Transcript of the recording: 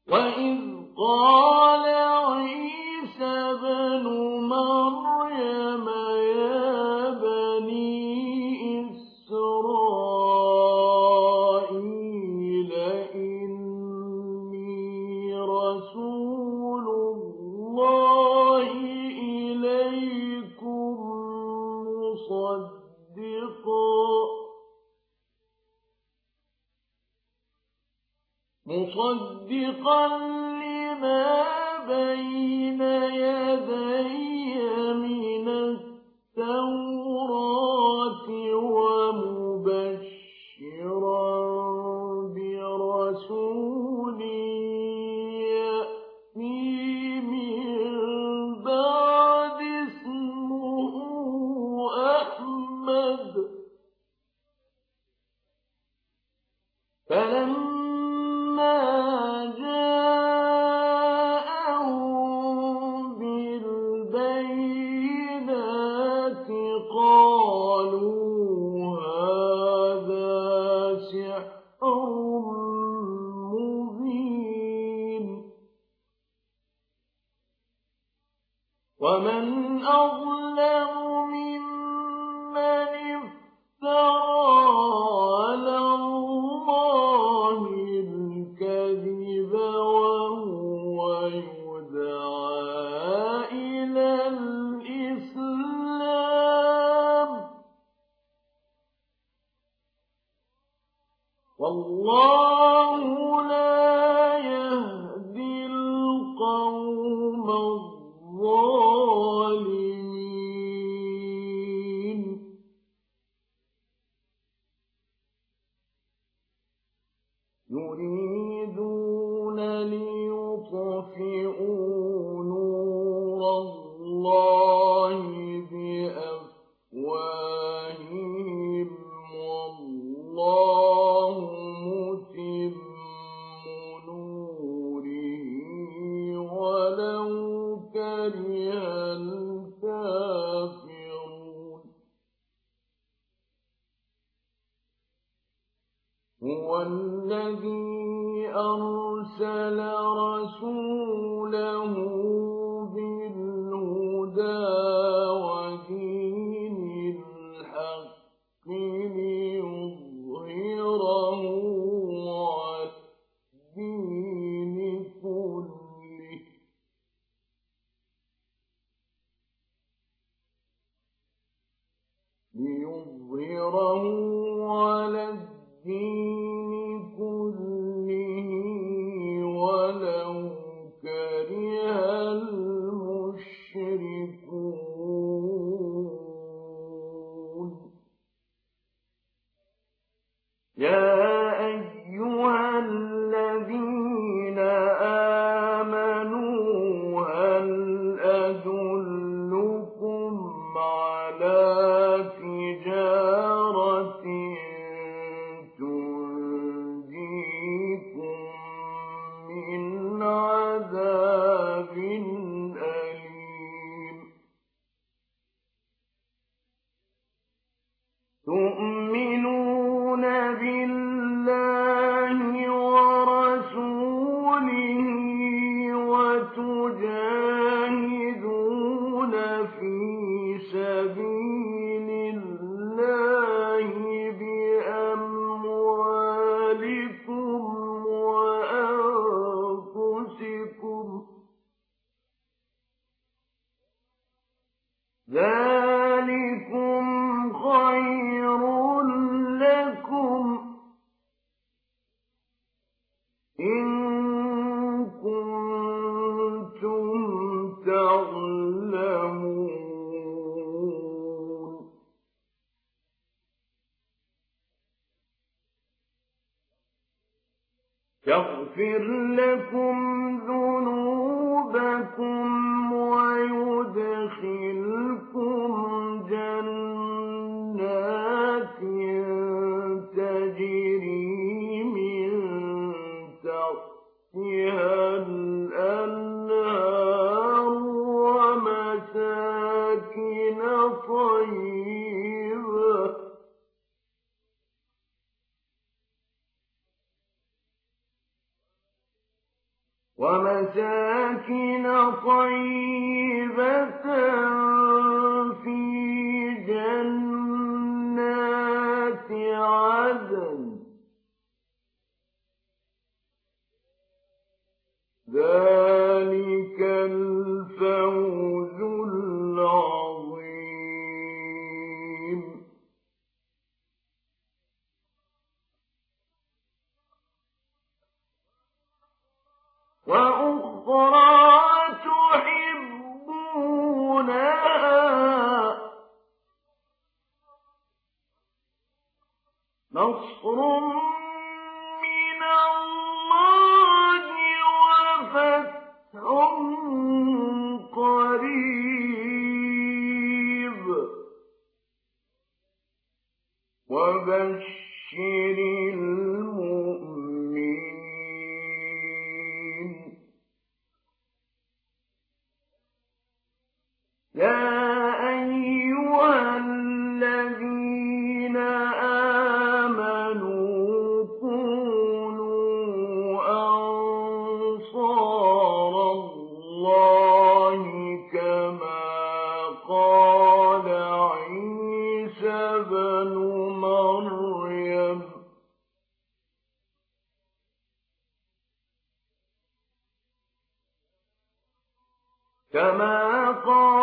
وإذ قال عيسى ابن مريم يا بني إسرائيل إني رسول الله إليكم مصدقا لما بين يدي من التوراة ومبشرا برسول يأتي من بعد اسمه أحمد فلما جاءهم بالبينات قالوا هذا سحر مبين ومن أظلم ممن افترى على الله الكذب وهو يدعى إلى الإسلام والله لا يهدي القوم الظالمين يريدون ليطفئوا نور الله بأفواههم والله متم نوره ولو كره الكافرون هو الذي أرسل رسوله بالهدى ودين الحق ليظهره على الدين كله ولو كره المشركون يا أيها الذين آمنوا هل أدلكم على تجارة تنجيكم من عذاب أليم تؤمنون بالله ورسوله وتجاهدون في سبيل الله بأموالكم وأنفسكم ذلكم خير لكم إن كنتم تعلمون يغفر لكم ذنوبكم ويدخلكم جنات تجري من تحتها الأنهار ومساكن طيبة ومساكن طيبة في جنات عدن ذلك الفوز العظيم. وأخرى تحبونها نصر من الله وفتح قريب وبشر المؤمنين. يا أيها الذين آمنوا كونوا أنصار الله كما قال عيسى بن مريم كما قال